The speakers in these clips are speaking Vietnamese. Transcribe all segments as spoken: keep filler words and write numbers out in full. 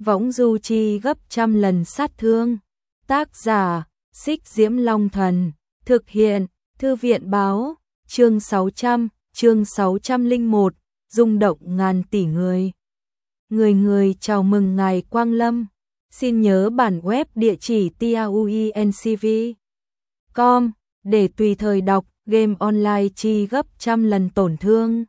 võng du chi gấp trăm lần sát thương. Tác giả, Xích Diễm Long Thần, thực hiện, Thư viện báo, chương sáu trăm, chương sáu trăm lẻ một, rung động ngàn tỷ người. Người người chào mừng ngài Quang Lâm, xin nhớ bản web địa chỉ tauencv chấm com để tùy thời đọc game online chi gấp trăm lần tổn thương.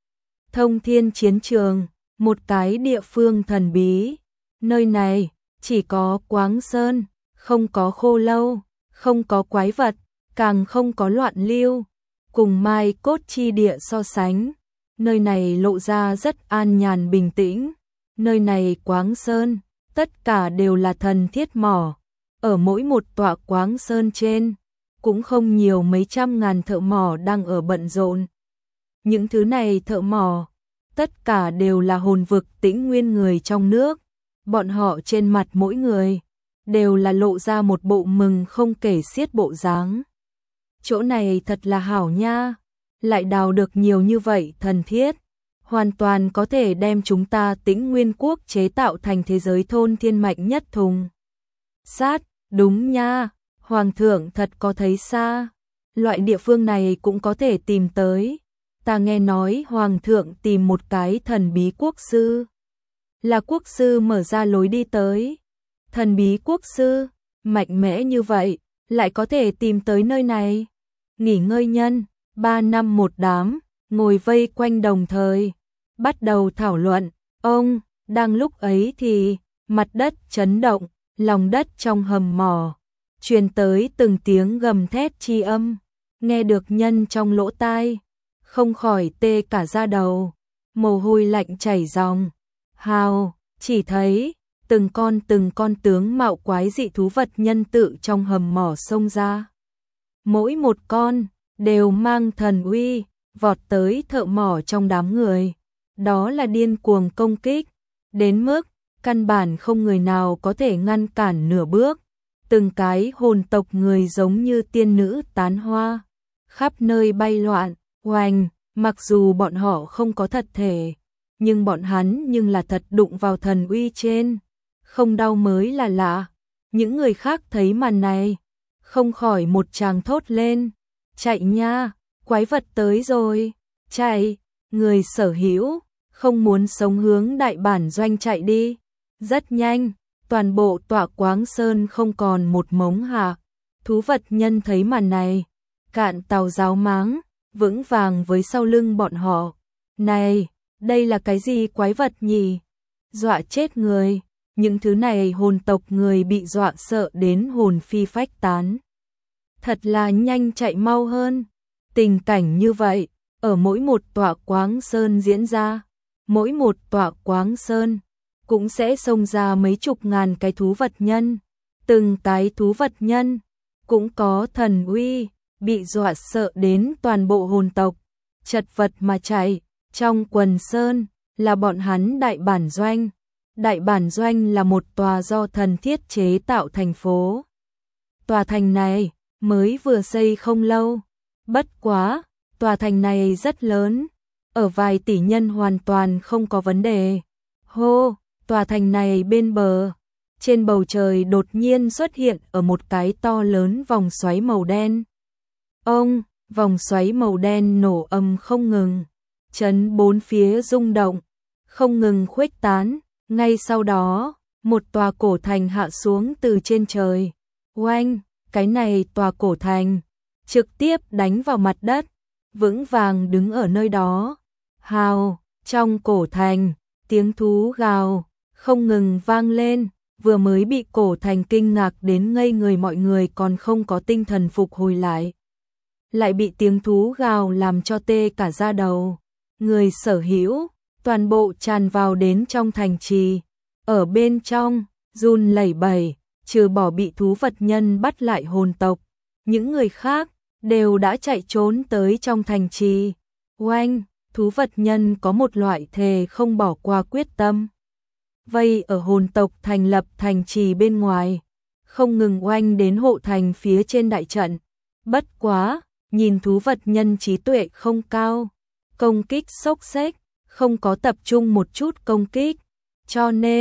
Thông Thiên Chiến Trường, một cái địa phương thần bí. Nơi này chỉ có Quáng Sơn, không có khô lâu, không có quái vật, càng không có loạn lưu. Cùng Mai Cốt chi địa so sánh, nơi này lộ ra rất an nhàn bình tĩnh. Nơi này Quáng Sơn, tất cả đều là thần thiết mỏ. Ở mỗi một tọa Quáng Sơn trên, cũng không nhiều mấy trăm ngàn thợ mỏ đang ở bận rộn. Những thứ này thợ mỏ, tất cả đều là hồn vực tĩnh nguyên người trong nước. Bọn họ trên mặt mỗi người, đều là lộ ra một bộ mừng không kể xiết bộ dáng. Chỗ này thật là hảo nha, lại đào được nhiều như vậy thần thiết. Hoàn toàn có thể đem chúng ta Tĩnh Nguyên Quốc chế tạo thành thế giới thôn thiên mạnh nhất thùng. Sát, đúng nha, Hoàng thượng thật có thấy xa. Loại địa phương này cũng có thể tìm tới. Ta nghe nói Hoàng thượng tìm một cái thần bí quốc sư. Là quốc sư mở ra lối đi tới. Thần bí quốc sư, mạnh mẽ như vậy, lại có thể tìm tới nơi này. Nghỉ ngơi nhân, ba năm một đám, ngồi vây quanh đồng thời. Bắt đầu thảo luận, ông, đang lúc ấy thì, mặt đất chấn động, lòng đất trong hầm mỏ, truyền tới từng tiếng gầm thét chi âm, nghe được nhân trong lỗ tai, không khỏi tê cả da đầu, mồ hôi lạnh chảy ròng. Hào, chỉ thấy, từng con từng con tướng mạo quái dị thú vật nhân tự trong hầm mỏ xông ra. Mỗi một con, đều mang thần uy, vọt tới thợ mỏ trong đám người. Đó là điên cuồng công kích, đến mức căn bản không người nào có thể ngăn cản nửa bước. Từng cái hồn tộc người giống như tiên nữ tán hoa, khắp nơi bay loạn, oanh, mặc dù bọn họ không có thật thể, nhưng bọn hắn nhưng là thật đụng vào thần uy trên, không đau mới là lạ. Những người khác thấy màn này, không khỏi một tràng thốt lên, chạy nha, quái vật tới rồi, chạy, người sở hữu. Không muốn sống hướng đại bản doanh chạy đi. Rất nhanh, toàn bộ tọa Quáng Sơn không còn một mống hạ. Thú vật nhân thấy màn này, cạn tàu giáo máng, vững vàng với sau lưng bọn họ. Này, đây là cái gì quái vật nhỉ? Dọa chết người. Những thứ này hồn tộc người bị dọa sợ đến hồn phi phách tán. Thật là nhanh chạy mau hơn. Tình cảnh như vậy, ở mỗi một tọa Quáng Sơn diễn ra. Mỗi một tọa Quáng Sơn cũng sẽ xông ra mấy chục ngàn cái thú vật nhân. Từng cái thú vật nhân cũng có thần uy, bị dọa sợ đến toàn bộ hồn tộc, chật vật mà chạy. Trong quần sơn là bọn hắn đại bản doanh. Đại bản doanh là một tòa do thần thiết chế tạo thành phố. Tòa thành này mới vừa xây không lâu. Bất quá, tòa thành này rất lớn. Ở vài tỷ nhân hoàn toàn không có vấn đề. Hô, tòa thành này bên bờ, trên bầu trời đột nhiên xuất hiện ở một cái to lớn vòng xoáy màu đen. Ông, vòng xoáy màu đen nổ âm không ngừng, chấn bốn phía rung động, không ngừng khuếch tán. Ngay sau đó, một tòa cổ thành hạ xuống từ trên trời. Oanh, cái này tòa cổ thành, trực tiếp đánh vào mặt đất, vững vàng đứng ở nơi đó. Hào, trong cổ thành, tiếng thú gào, không ngừng vang lên, vừa mới bị cổ thành kinh ngạc đến ngây người mọi người còn không có tinh thần phục hồi lại. Lại bị tiếng thú gào làm cho tê cả da đầu. Người sở hữu, toàn bộ tràn vào đến trong thành trì. Ở bên trong, run lẩy bẩy, trừ bỏ bị thú vật nhân bắt lại hồn tộc. Những người khác, đều đã chạy trốn tới trong thành trì. Oanh! Thú vật nhân có một loại thề không bỏ qua quyết tâm. Vây ở hồn tộc thành lập thành trì bên ngoài, không ngừng oanh đến hộ thành phía trên đại trận. Bất quá, nhìn thú vật nhân trí tuệ không cao, công kích xốc xếch, không có tập trung một chút công kích, cho nên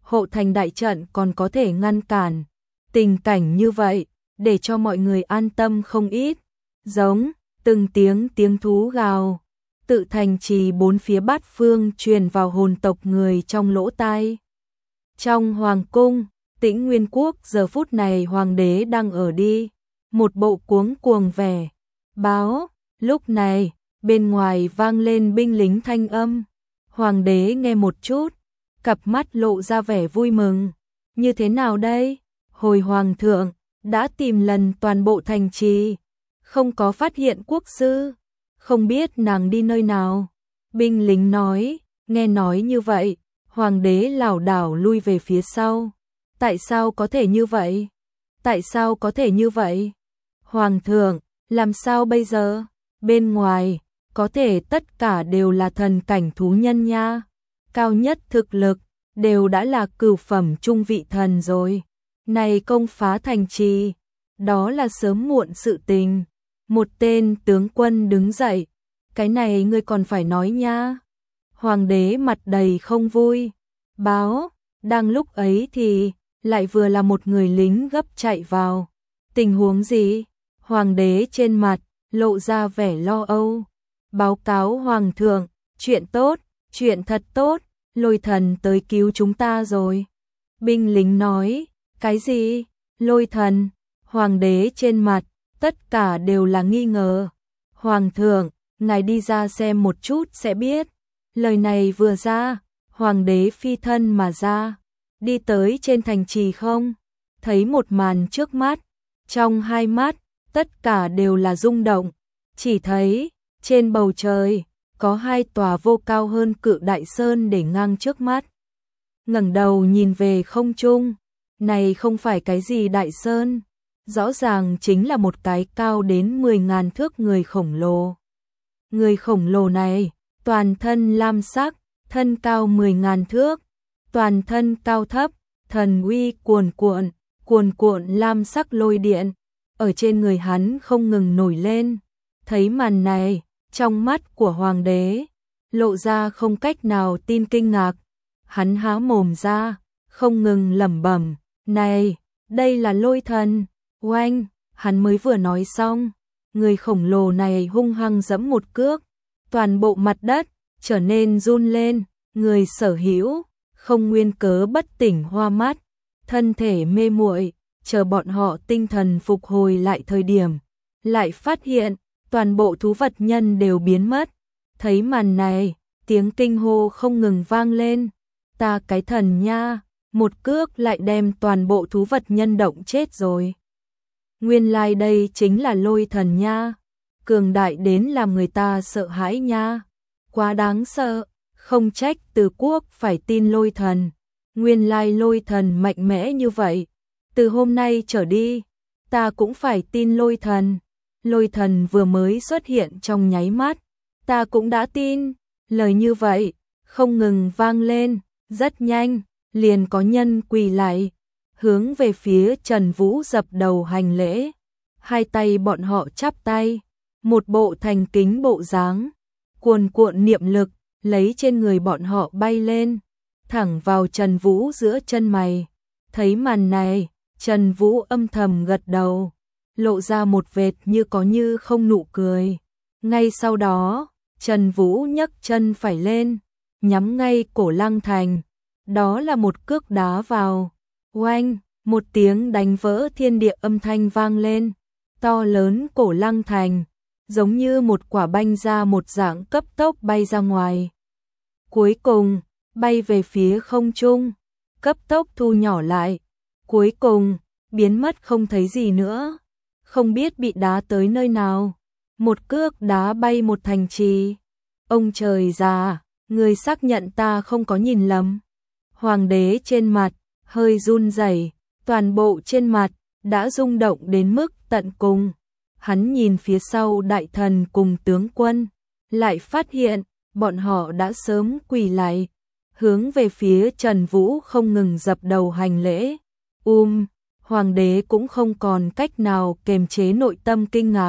hộ thành đại trận còn có thể ngăn cản. Tình cảnh như vậy, để cho mọi người an tâm không ít. Giống, từng tiếng tiếng thú gào, tự thành trì bốn phía bát phương truyền vào hồn tộc người trong lỗ tai. Trong hoàng cung, Tĩnh Nguyên Quốc giờ phút này hoàng đế đang ở đi, một bộ cuống cuồng vẻ. Báo, lúc này, bên ngoài vang lên binh lính thanh âm. Hoàng đế nghe một chút, cặp mắt lộ ra vẻ vui mừng. Như thế nào đây? Hồi hoàng thượng, đã tìm lần toàn bộ thành trì, không có phát hiện quốc sư, không biết nàng đi nơi nào. Binh lính nói, nghe nói như vậy, hoàng đế lảo đảo lui về phía sau. Tại sao có thể như vậy? Tại sao có thể như vậy? Hoàng thượng, làm sao bây giờ? Bên ngoài, có thể tất cả đều là thần cảnh thú nhân nha. Cao nhất thực lực, đều đã là cửu phẩm trung vị thần rồi. Này công phá thành trì, đó là sớm muộn sự tình. Một tên tướng quân đứng dậy, cái này ngươi còn phải nói nha. Hoàng đế mặt đầy không vui. Báo, đang lúc ấy thì, lại vừa là một người lính gấp chạy vào. Tình huống gì? Hoàng đế trên mặt, lộ ra vẻ lo âu. Báo cáo hoàng thượng, chuyện tốt, chuyện thật tốt, Lôi thần tới cứu chúng ta rồi. Binh lính nói, cái gì? Lôi thần? Hoàng đế trên mặt, tất cả đều là nghi ngờ. Hoàng thượng, ngài đi ra xem một chút sẽ biết. Lời này vừa ra, hoàng đế phi thân mà ra, đi tới trên thành trì không? Thấy một màn trước mắt, trong hai mắt, tất cả đều là rung động. Chỉ thấy, trên bầu trời, có hai tòa vô cao hơn cự đại sơn để ngang trước mắt. Ngẩng đầu nhìn về không trung, này không phải cái gì đại sơn, rõ ràng chính là một cái cao đến mười ngàn thước người khổng lồ. Người khổng lồ này, toàn thân lam sắc, thân cao mười ngàn thước, toàn thân cao thấp, thần uy cuồn cuộn, cuồn cuộn lam sắc lôi điện, ở trên người hắn không ngừng nổi lên. Thấy màn này, trong mắt của hoàng đế, lộ ra không cách nào tin kinh ngạc. Hắn há mồm ra, không ngừng lẩm bẩm, này, đây là lôi thần, oanh, hắn mới vừa nói xong, người khổng lồ này hung hăng giẫm một cước, toàn bộ mặt đất trở nên run lên, người sở hữu không nguyên cớ bất tỉnh hoa mắt, thân thể mê muội, chờ bọn họ tinh thần phục hồi lại thời điểm, lại phát hiện toàn bộ thú vật nhân đều biến mất. Thấy màn này, tiếng kinh hô không ngừng vang lên, ta cái thần nha, một cước lại đem toàn bộ thú vật nhân động chết rồi. Nguyên lai like đây chính là lôi thần nha, cường đại đến làm người ta sợ hãi nha, quá đáng sợ, không trách Từ Quốc phải tin lôi thần. Nguyên lai like lôi thần mạnh mẽ như vậy, từ hôm nay trở đi, ta cũng phải tin lôi thần. Lôi thần vừa mới xuất hiện trong nháy mắt, ta cũng đã tin. Lời như vậy, không ngừng vang lên, rất nhanh, liền có nhân quỳ lại, hướng về phía Trần Vũ dập đầu hành lễ. Hai tay bọn họ chắp tay, một bộ thành kính bộ dáng, cuồn cuộn niệm lực, lấy trên người bọn họ bay lên, thẳng vào Trần Vũ giữa chân mày. Thấy màn này, Trần Vũ âm thầm gật đầu, lộ ra một vệt như có như không nụ cười. Ngay sau đó, Trần Vũ nhấc chân phải lên, nhắm ngay Cổ Lăng Thành. Đó là một cước đá vào. Oanh, một tiếng đánh vỡ thiên địa âm thanh vang lên. To lớn Cổ Lăng Thành, giống như một quả banh ra một dạng cấp tốc bay ra ngoài. Cuối cùng, bay về phía không trung, cấp tốc thu nhỏ lại. Cuối cùng, biến mất không thấy gì nữa. Không biết bị đá tới nơi nào. Một cước đá bay một thành trì. Ông trời già, người xác nhận ta không có nhìn lầm. Hoàng đế trên mặt, hơi run rẩy, toàn bộ trên mặt, đã rung động đến mức tận cùng. Hắn nhìn phía sau đại thần cùng tướng quân, lại phát hiện, bọn họ đã sớm quỳ lại, hướng về phía Trần Vũ không ngừng dập đầu hành lễ. Um, hoàng đế cũng không còn cách nào kềm chế nội tâm kinh ngạc.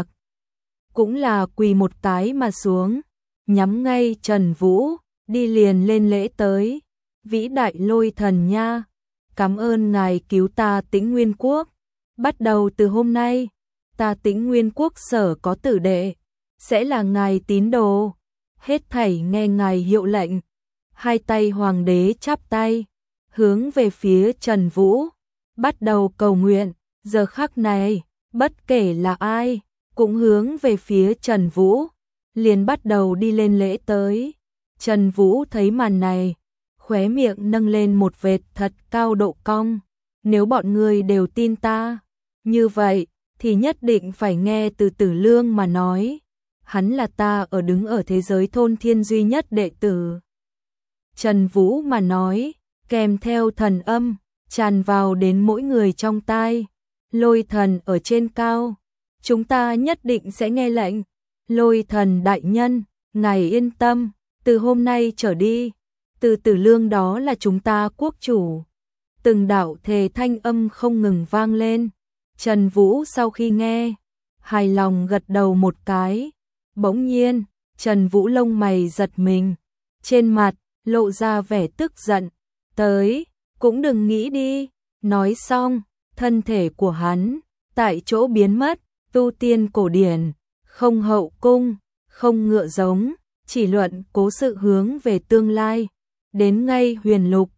Cũng là quỳ một cái mà xuống, nhắm ngay Trần Vũ, đi liền lên lễ tới. vĩ đại Lôi Thần nha, cảm ơn ngài cứu ta Tĩnh Nguyên Quốc. Bắt đầu từ hôm nay, ta Tĩnh Nguyên Quốc sở có tử đệ, sẽ là ngài tín đồ, hết thảy nghe ngài hiệu lệnh. Hai tay hoàng đế chắp tay, hướng về phía Trần Vũ, bắt đầu cầu nguyện. Giờ khắc này, bất kể là ai, cũng hướng về phía Trần Vũ, liền bắt đầu đi lên lễ tới. Trần Vũ thấy màn này, khóe miệng nâng lên một vệt thật cao độ cong. Nếu bọn người đều tin ta, như vậy thì nhất định phải nghe từ Tử Lương mà nói. Hắn là ta ở đứng ở thế giới thôn thiên duy nhất đệ tử. Trần Vũ mà nói, kèm theo thần âm, tràn vào đến mỗi người trong tai. Lôi Thần ở trên cao, chúng ta nhất định sẽ nghe lệnh. Lôi Thần đại nhân, ngài yên tâm, từ hôm nay trở đi, từ Tử Lương đó là chúng ta quốc chủ. Từng đạo thề thanh âm không ngừng vang lên. Trần Vũ sau khi nghe, hài lòng gật đầu một cái. Bỗng nhiên, Trần Vũ lông mày giật mình, trên mặt lộ ra vẻ tức giận. Tới, cũng đừng nghĩ đi. Nói xong, thân thể của hắn tại chỗ biến mất. Tu tiên cổ điển, không hậu cung, không ngựa giống, chỉ luận cố sự hướng về tương lai. Đến ngay huyền lục,